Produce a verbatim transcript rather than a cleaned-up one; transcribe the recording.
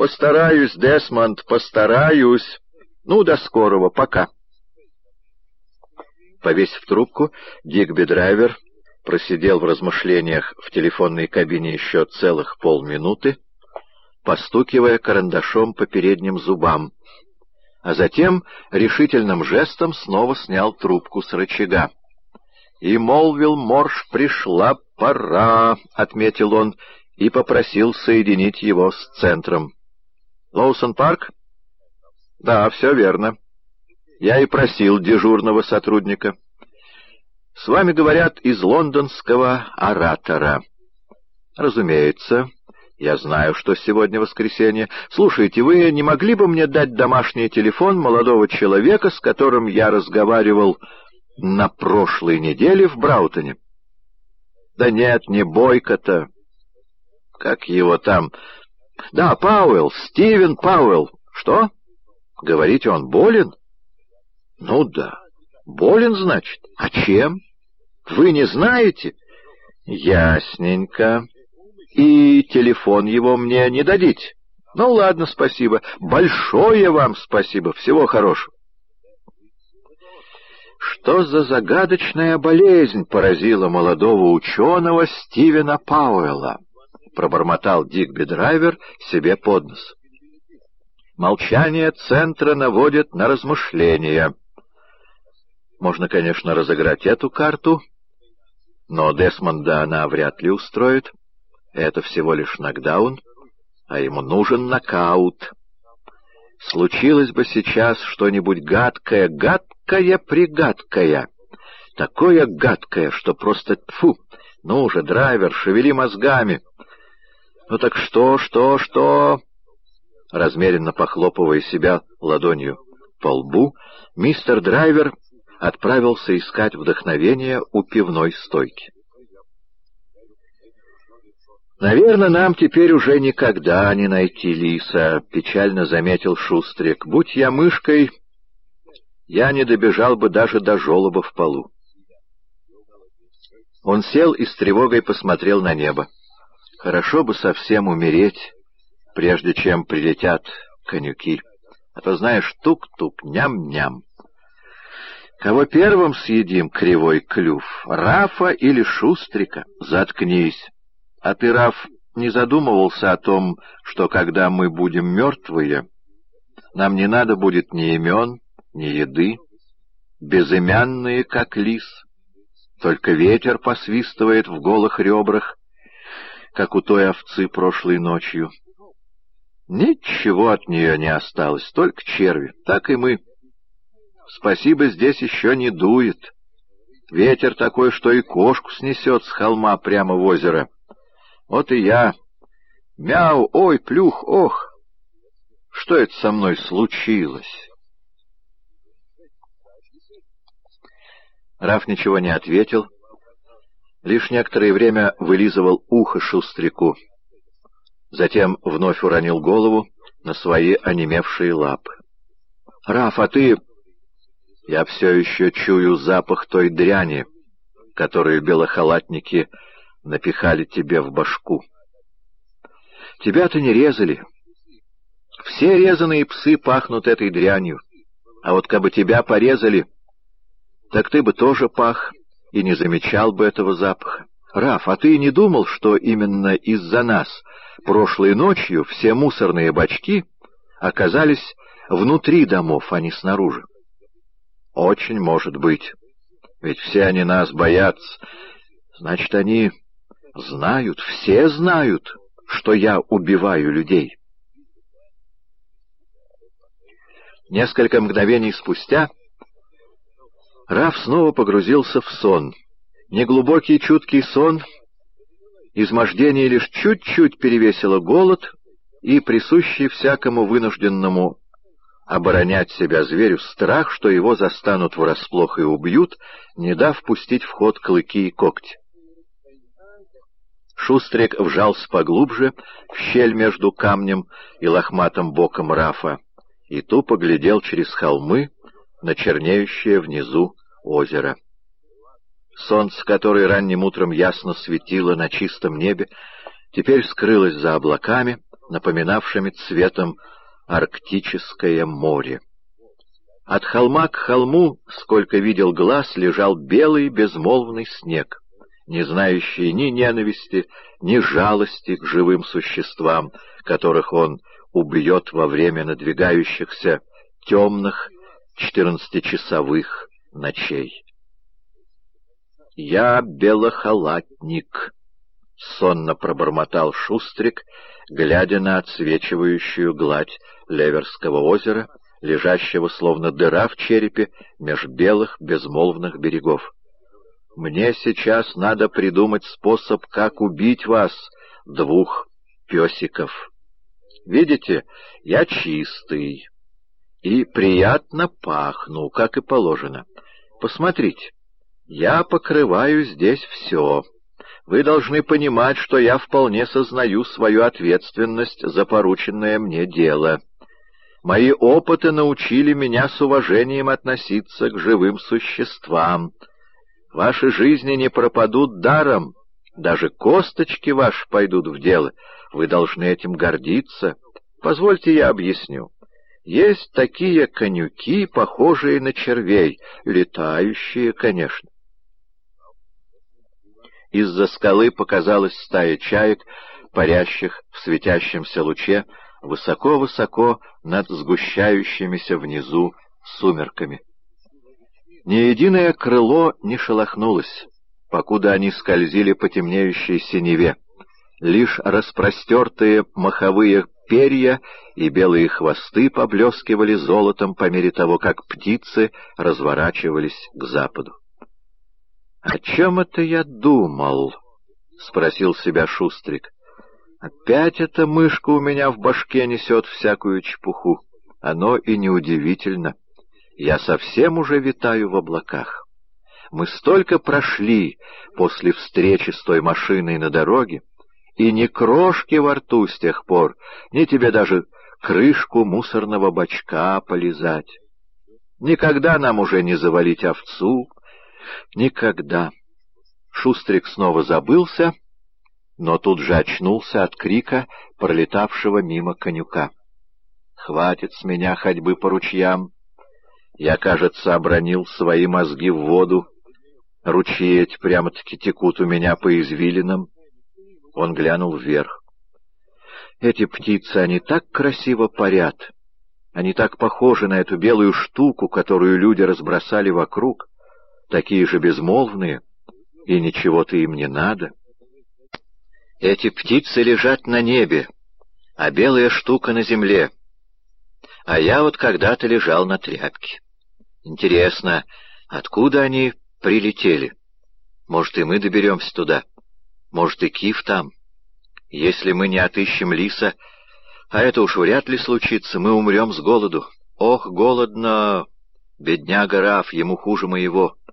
Постараюсь, Десмонд, постараюсь. Ну, до скорого, пока. Повесив трубку, Дигби Драйвер просидел в размышлениях в телефонной кабине еще целых полминуты, постукивая карандашом по передним зубам, а затем решительным жестом снова снял трубку с рычага. «И молвил Морж, пришла пора», — отметил он, и попросил соединить его с центром. «Лоусон-парк?» «Да, все верно. Я и просил дежурного сотрудника. С вами говорят из лондонского оратора». «Разумеется. Я знаю, что сегодня воскресенье. Слушайте, вы не могли бы мне дать домашний телефон молодого человека, с которым я разговаривал на прошлой неделе в Браутоне?» «Да нет, не Бойко-то. Как его там? Да, Пауэлл, Стивен Пауэлл. Что? Говорите, он болен?» «Ну да. Болен, значит. А чем? Вы не знаете?» «Ясненько. И телефон его мне не дадите?» «Ну ладно, спасибо. Большое вам спасибо. Всего хорошего». Что за загадочная болезнь поразила молодого ученого Стивена Пауэлла? Пробормотал Дигби Драйвер себе под нос. Молчание центра наводит на размышления. Можно, конечно, разыграть эту карту, но Десмонда она вряд ли устроит. Это всего лишь нокдаун, а ему нужен нокаут. Случилось бы сейчас что-нибудь гадкое, гадкое-пригадкое. Такое гадкое, что просто тьфу. Ну же, Драйвер, шевели мозгами. Ну так что, что, что? Размеренно похлопывая себя ладонью по лбу, мистер Драйвер отправился искать вдохновение у пивной стойки. «Наверное, нам теперь уже никогда не найти лиса», — печально заметил Шустрик. «Будь я мышкой, я не добежал бы даже до желоба в полу». Он сел и с тревогой посмотрел на небо. Хорошо бы совсем умереть, прежде чем прилетят конюки. А то, знаешь, тук-тук, ням-ням. Кого первым съедим, кривой клюв, Рафа или Шустрика? Заткнись. А ты, Раф, не задумывался о том, что когда мы будем мертвые, нам не надо будет ни имен, ни еды, безымянные, как лис, только ветер посвистывает в голых ребрах, как у той овцы прошлой ночью. Ничего от нее не осталось, только черви, так и мы. Спасибо, здесь еще не дует. Ветер такой, что и кошку снесет с холма прямо в озеро. Вот и я. Мяу, ой, плюх, ох! Что это со мной случилось? Раф ничего не ответил, лишь некоторое время вылизывал ухо Шустрику. Затем вновь уронил голову на свои онемевшие лапы. — Раф, а ты... Я все еще чую запах той дряни, которую белохалатники напихали тебе в башку. Тебя-то не резали. Все резаные псы пахнут этой дрянью. А вот кабы тебя порезали, так ты бы тоже пах и не замечал бы этого запаха. Раф, а ты не думал, что именно из-за нас прошлой ночью все мусорные бачки оказались внутри домов, а не снаружи? Очень может быть. Ведь все они нас боятся. Значит, они... Знают, все знают, что я убиваю людей. Несколько мгновений спустя Раф снова погрузился в сон. Неглубокий чуткий сон, измождение лишь чуть-чуть перевесило голод и присущий всякому вынужденному оборонять себя зверю страх, что его застанут врасплох и убьют, не дав пустить в ход клыки и когти. Шустрик вжался поглубже в щель между камнем и лохматым боком Рафа и тупо глядел через холмы на чернеющее внизу озеро. Солнце, которое ранним утром ясно светило на чистом небе, теперь скрылось за облаками, напоминавшими цветом арктическое море. От холма к холму, сколько видел глаз, лежал белый безмолвный снег, не знающий ни ненависти, ни жалости к живым существам, которых он убьет во время надвигающихся темных четырнадцатичасовых ночей. «Я белохалатник», — сонно пробормотал Шустрик, глядя на отсвечивающую гладь Леверского озера, лежащего словно дыра в черепе меж белых безмолвных берегов. «Мне сейчас надо придумать способ, как убить вас, двух песиков. Видите, я чистый и приятно пахну, как и положено. Посмотрите, я покрываю здесь все. Вы должны понимать, что я вполне сознаю свою ответственность за порученное мне дело. Мои опыты научили меня с уважением относиться к живым существам. Ваши жизни не пропадут даром, даже косточки ваши пойдут в дело. Вы должны этим гордиться. Позвольте я объясню. Есть такие конюки, похожие на червей, летающие, конечно». Из-за скалы показалась стая чаек, парящих в светящемся луче, высоко-высоко над сгущающимися внизу сумерками. Ни единое крыло не шелохнулось, покуда они скользили по темнеющей синеве. Лишь распростертые маховые перья и белые хвосты поблескивали золотом по мере того, как птицы разворачивались к западу. «О чем это я думал?» — спросил себя Шустрик. «Опять эта мышка у меня в башке несет всякую чепуху. Оно и неудивительно. Я совсем уже витаю в облаках. Мы столько прошли после встречи с той машиной на дороге, и ни крошки во рту с тех пор, ни тебе даже крышку мусорного бачка полизать. Никогда нам уже не завалить овцу, никогда». Шустрик снова забылся, но тут же очнулся от крика пролетавшего мимо конюка. «Хватит с меня ходьбы по ручьям. Я, кажется, обронил свои мозги в воду. Ручьи эти прямо-таки текут у меня по извилинам». Он глянул вверх. «Эти птицы, они так красиво парят. Они так похожи на эту белую штуку, которую люди разбросали вокруг. Такие же безмолвные, и ничего-то им не надо. Эти птицы лежат на небе, а белая штука на земле. А я вот когда-то лежал на тряпке. Интересно, откуда они прилетели? Может, и мы доберемся туда? Может, и Киф там? Если мы не отыщем лиса, а это уж вряд ли случится, мы умрем с голоду. Ох, голодно! Бедняга Раф, ему хуже моего.